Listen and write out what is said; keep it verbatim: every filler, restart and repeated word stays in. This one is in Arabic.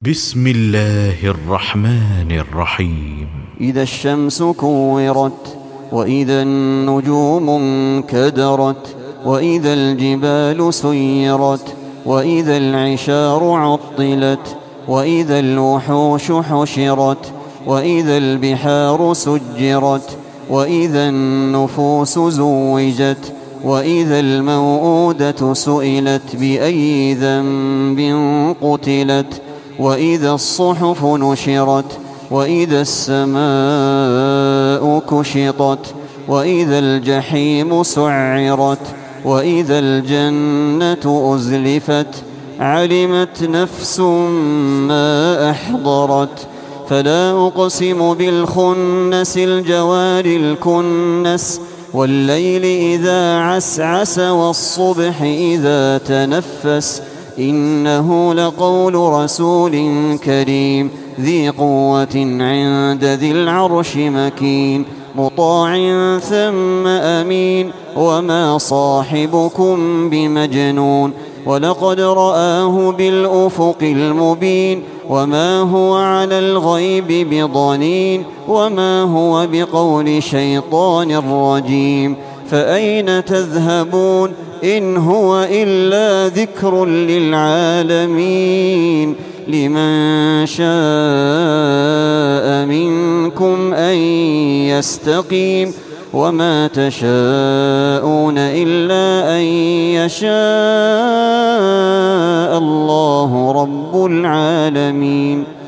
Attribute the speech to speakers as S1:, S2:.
S1: بسم الله الرحمن الرحيم.
S2: إذا الشمس كورت، وإذا النجوم انكدرت، وإذا الجبال سيرت، وإذا العشار عطلت، وإذا الوحوش حشرت، وإذا البحار سجرت، وإذا النفوس زوجت، وإذا الموءودة سئلت بأي ذنب قتلت، وإذا الصحف نشرت، وإذا السماء كشطت، وإذا الجحيم سعرت، وإذا الجنة أزلفت، علمت نفس ما أحضرت. فلا أقسم بالخنس الجوار الكنس، والليل إذا عسعس، والصبح إذا تنفس، إنه لقول رسول كريم ذي قوة عند ذي العرش مكين، مطاع ثم أمين، وما صاحبكم بمجنون، ولقد رآه بالأفق المبين، وما هو على الغيب بضنين، وما هو بقول شيطان رجيم. فأين تذهبون؟ إن هو إلا ذكر للعالمين، لمن شاء منكم أن يستقيم، وما تشاءون إلا أن يشاء الله رب العالمين.